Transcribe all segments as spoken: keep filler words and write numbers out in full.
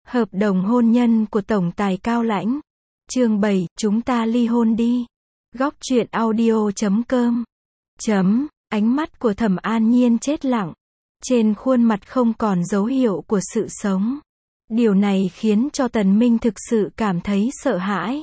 Hợp đồng hôn nhân của tổng tài Cao Lãnh. Chương bảy, chúng ta ly hôn đi. Góc truyện audio chấm com. Chấm, ánh mắt của Thẩm An Nhiên chết lặng. Trên khuôn mặt không còn dấu hiệu của sự sống. Điều này khiến cho Tần Minh thực sự cảm thấy sợ hãi.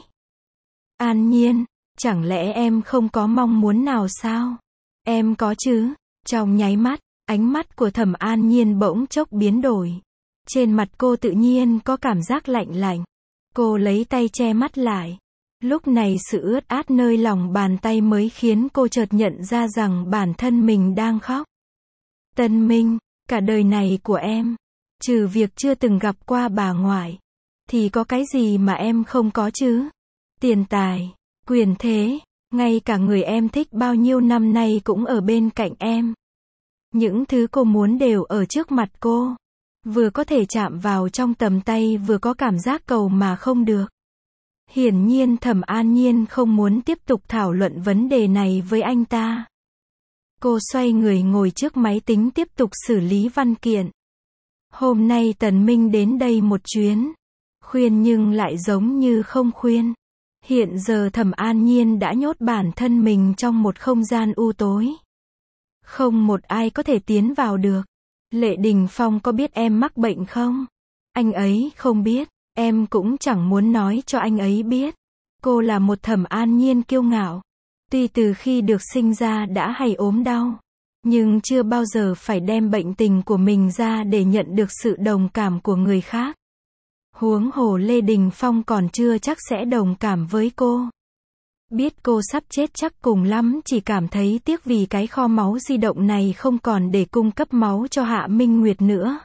An Nhiên, chẳng lẽ em không có mong muốn nào sao? Em có chứ. Trong nháy mắt, ánh mắt của Thẩm An Nhiên bỗng chốc biến đổi. Trên mặt cô tự nhiên có cảm giác lạnh lạnh. Cô lấy tay che mắt lại. Lúc này sự ướt át nơi lòng bàn tay mới khiến cô chợt nhận ra rằng bản thân mình đang khóc. Tân Minh, cả đời này của em, trừ việc chưa từng gặp qua bà ngoại, thì có cái gì mà em không có chứ? Tiền tài, quyền thế, ngay cả người em thích bao nhiêu năm nay cũng ở bên cạnh em. Những thứ cô muốn đều ở trước mặt cô. Vừa có thể chạm vào trong tầm tay, vừa có cảm giác cầu mà không được. Hiển nhiên Thẩm An Nhiên không muốn tiếp tục thảo luận vấn đề này với anh ta. Cô xoay người ngồi trước máy tính tiếp tục xử lý văn kiện. Hôm nay Tần Minh đến đây một chuyến. Khuyên nhưng lại giống như không khuyên. Hiện giờ Thẩm An Nhiên đã nhốt bản thân mình trong một không gian u tối. Không một ai có thể tiến vào được. Lệ Đình Phong có biết em mắc bệnh không? Anh ấy không biết, em cũng chẳng muốn nói cho anh ấy biết. Cô là một Thẩm An Nhiên kiêu ngạo. Tuy từ khi được sinh ra đã hay ốm đau, nhưng chưa bao giờ phải đem bệnh tình của mình ra để nhận được sự đồng cảm của người khác. Huống hồ Lê Đình Phong còn chưa chắc sẽ đồng cảm với cô. Biết cô sắp chết chắc cùng lắm chỉ cảm thấy tiếc vì cái kho máu di động này không còn để cung cấp máu cho Hạ Minh Nguyệt nữa.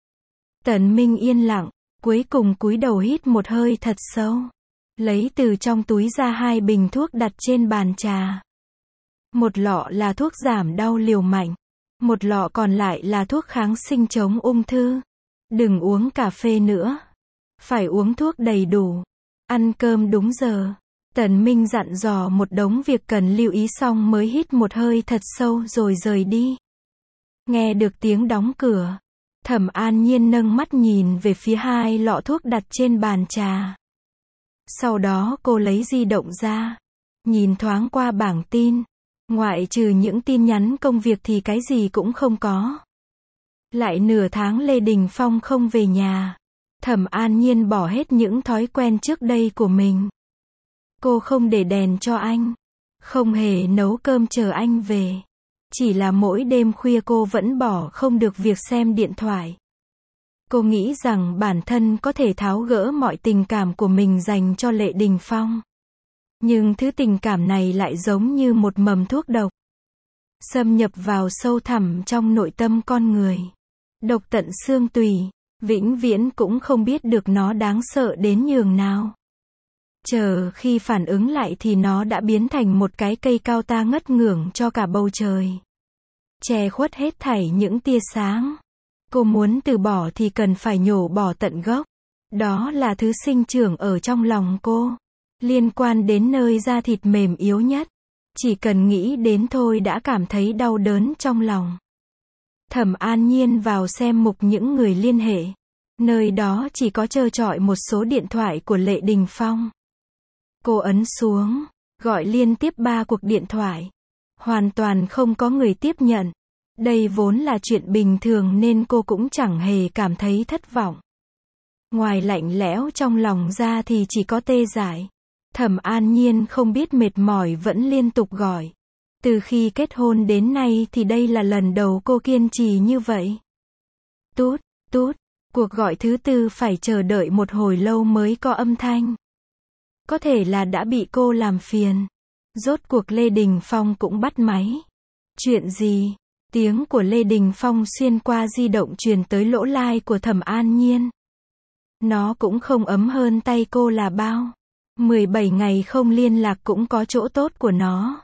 Tần Minh yên lặng, cuối cùng cúi đầu hít một hơi thật sâu. Lấy từ trong túi ra hai bình thuốc đặt trên bàn trà. Một lọ là thuốc giảm đau liều mạnh. Một lọ còn lại là thuốc kháng sinh chống ung thư. Đừng uống cà phê nữa. Phải uống thuốc đầy đủ. Ăn cơm đúng giờ. Tần Minh dặn dò một đống việc cần lưu ý xong mới hít một hơi thật sâu rồi rời đi. Nghe được tiếng đóng cửa. Thẩm An Nhiên nâng mắt nhìn về phía hai lọ thuốc đặt trên bàn trà. Sau đó cô lấy di động ra. Nhìn thoáng qua bảng tin. Ngoại trừ những tin nhắn công việc thì cái gì cũng không có. Lại nửa tháng Lê Đình Phong không về nhà. Thẩm An Nhiên bỏ hết những thói quen trước đây của mình. Cô không để đèn cho anh. Không hề nấu cơm chờ anh về. Chỉ là mỗi đêm khuya cô vẫn bỏ không được việc xem điện thoại. Cô nghĩ rằng bản thân có thể tháo gỡ mọi tình cảm của mình dành cho Lệ Đình Phong. Nhưng thứ tình cảm này lại giống như một mầm thuốc độc. Xâm nhập vào sâu thẳm trong nội tâm con người. Độc tận xương tủy. Vĩnh viễn cũng không biết được nó đáng sợ đến nhường nào. Chờ khi phản ứng lại thì nó đã biến thành một cái cây cao ta ngất ngưởng cho cả bầu trời. Che khuất hết thảy những tia sáng. Cô muốn từ bỏ thì cần phải nhổ bỏ tận gốc. Đó là thứ sinh trưởng ở trong lòng cô. Liên quan đến nơi da thịt mềm yếu nhất. Chỉ cần nghĩ đến thôi đã cảm thấy đau đớn trong lòng. Thẩm An Nhiên vào xem mục những người liên hệ. Nơi đó chỉ có trơ trọi một số điện thoại của Lệ Đình Phong. Cô ấn xuống, gọi liên tiếp ba cuộc điện thoại. Hoàn toàn không có người tiếp nhận. Đây vốn là chuyện bình thường nên cô cũng chẳng hề cảm thấy thất vọng. Ngoài lạnh lẽo trong lòng ra thì chỉ có tê dại. Thẩm An Nhiên không biết mệt mỏi vẫn liên tục gọi. Từ khi kết hôn đến nay thì đây là lần đầu cô kiên trì như vậy. Tút, tút, cuộc gọi thứ tư phải chờ đợi một hồi lâu mới có âm thanh. Có thể là đã bị cô làm phiền. Rốt cuộc Lê Đình Phong cũng bắt máy. Chuyện gì? Tiếng của Lê Đình Phong xuyên qua di động truyền tới lỗ tai của Thẩm An Nhiên. Nó cũng không ấm hơn tay cô là bao. mười bảy ngày không liên lạc cũng có chỗ tốt của nó.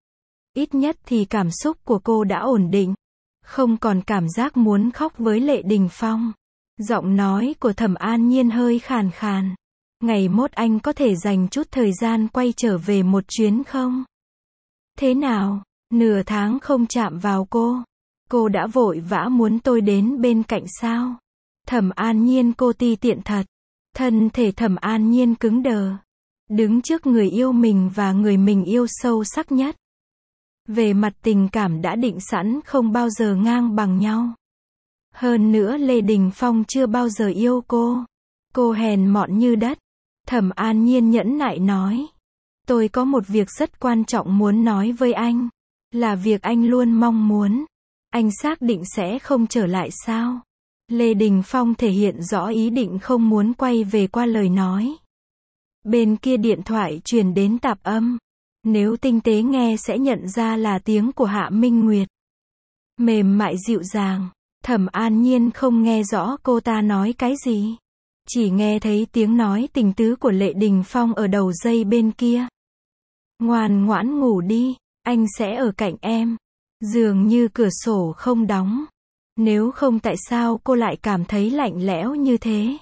Ít nhất thì cảm xúc của cô đã ổn định. Không còn cảm giác muốn khóc với Lệ Đình Phong. Giọng nói của Thẩm An Nhiên hơi khàn khàn. Ngày mốt anh có thể dành chút thời gian quay trở về một chuyến không? Thế nào? Nửa tháng không chạm vào cô. Cô đã vội vã muốn tôi đến bên cạnh sao? Thẩm An Nhiên cô ti tiện thật. Thân thể Thẩm An Nhiên cứng đờ. Đứng trước người yêu mình và người mình yêu sâu sắc nhất. Về mặt tình cảm đã định sẵn không bao giờ ngang bằng nhau. Hơn nữa Lê Đình Phong chưa bao giờ yêu cô. Cô hèn mọn như đất. Thẩm An Nhiên nhẫn nại nói. Tôi có một việc rất quan trọng muốn nói với anh. Là việc anh luôn mong muốn. Anh xác định sẽ không trở lại sao? Lê Đình Phong thể hiện rõ ý định không muốn quay về qua lời nói. Bên kia điện thoại truyền đến tạp âm. Nếu tinh tế nghe sẽ nhận ra là tiếng của Hạ Minh Nguyệt. Mềm mại dịu dàng. Thẩm An Nhiên không nghe rõ cô ta nói cái gì. Chỉ nghe thấy tiếng nói tình tứ của Lê Đình Phong ở đầu dây bên kia. Ngoan ngoãn ngủ đi, anh sẽ ở cạnh em. Dường như cửa sổ không đóng. Nếu không tại sao cô lại cảm thấy lạnh lẽo như thế?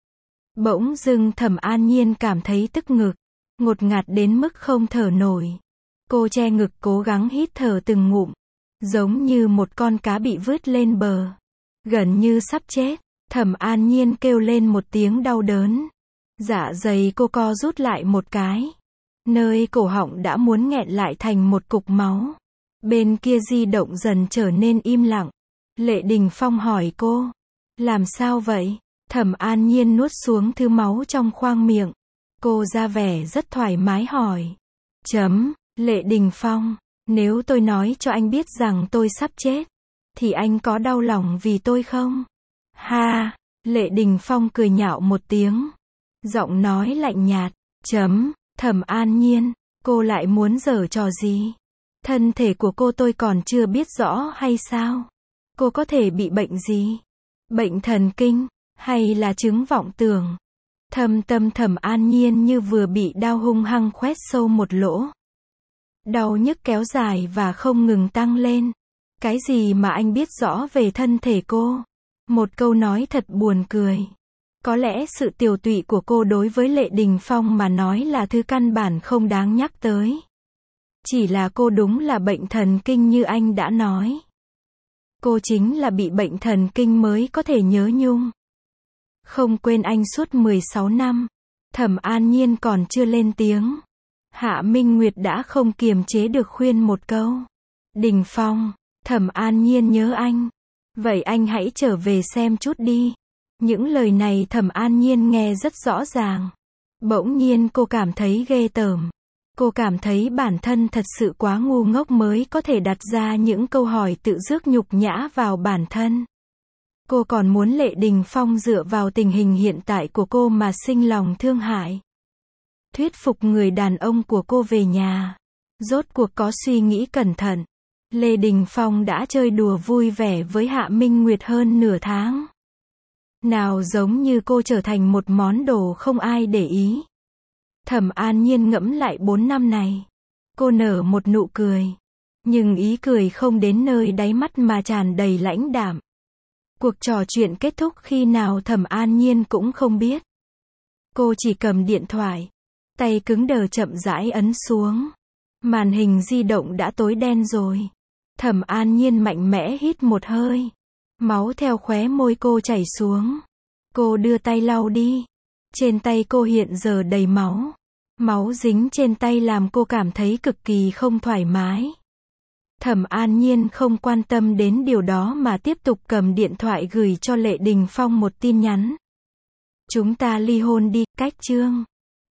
Bỗng dưng Thẩm An Nhiên cảm thấy tức ngực. Ngột ngạt đến mức không thở nổi. Cô che ngực cố gắng hít thở từng ngụm. Giống như một con cá bị vớt lên bờ. Gần như sắp chết. Thẩm An Nhiên kêu lên một tiếng đau đớn. Dạ dày cô co rút lại một cái. Nơi cổ họng đã muốn nghẹn lại thành một cục máu. Bên kia di động dần trở nên im lặng. Lê Đình Phong hỏi cô. Làm sao vậy? Thẩm An Nhiên nuốt xuống thứ máu trong khoang miệng. Cô ra vẻ rất thoải mái hỏi. Chấm, Lê Đình Phong. Nếu tôi nói cho anh biết rằng tôi sắp chết. Thì anh có đau lòng vì tôi không? Ha, Lê Đình Phong cười nhạo một tiếng. Giọng nói lạnh nhạt. Chấm, Thẩm An Nhiên. Cô lại muốn giở trò gì? Thân thể của cô tôi còn chưa biết rõ hay sao? Cô có thể bị bệnh gì? Bệnh thần kinh? Hay là chứng vọng tưởng? Thâm tâm Thẩm An Nhiên như vừa bị đao hung hăng khoét sâu một lỗ. Đau nhức kéo dài và không ngừng tăng lên. Cái gì mà anh biết rõ về thân thể cô? Một câu nói thật buồn cười. Có lẽ sự tiều tụy của cô đối với Lê Đình Phong mà nói là thứ căn bản không đáng nhắc tới. Chỉ là cô đúng là bệnh thần kinh như anh đã nói. Cô chính là bị bệnh thần kinh mới có thể nhớ nhung. Không quên anh suốt mười sáu năm. Thẩm An Nhiên còn chưa lên tiếng. Hạ Minh Nguyệt đã không kiềm chế được khuyên một câu. Đình Phong, Thẩm An Nhiên nhớ anh. Vậy anh hãy trở về xem chút đi. Những lời này Thẩm An Nhiên nghe rất rõ ràng. Bỗng nhiên cô cảm thấy ghê tởm. Cô cảm thấy bản thân thật sự quá ngu ngốc mới có thể đặt ra những câu hỏi tự rước nhục nhã vào bản thân. Cô còn muốn Lê Đình Phong dựa vào tình hình hiện tại của cô mà sinh lòng thương hại. Thuyết phục người đàn ông của cô về nhà. Rốt cuộc có suy nghĩ cẩn thận. Lê Đình Phong đã chơi đùa vui vẻ với Hạ Minh Nguyệt hơn nửa tháng. Nào giống như cô trở thành một món đồ không ai để ý. Thẩm An Nhiên ngẫm lại bốn năm này. Cô nở một nụ cười. Nhưng ý cười không đến nơi đáy mắt mà tràn đầy lãnh đạm. Cuộc trò chuyện kết thúc khi nào Thẩm An Nhiên cũng không biết. Cô chỉ cầm điện thoại. Tay cứng đờ chậm rãi ấn xuống. Màn hình di động đã tối đen rồi. Thẩm An Nhiên mạnh mẽ hít một hơi. Máu theo khóe môi cô chảy xuống. Cô đưa tay lau đi. Trên tay cô hiện giờ đầy máu. Máu dính trên tay làm cô cảm thấy cực kỳ không thoải mái. Thẩm An Nhiên không quan tâm đến điều đó mà tiếp tục cầm điện thoại gửi cho Lê Đình Phong một tin nhắn. Chúng ta ly hôn đi, cách chương.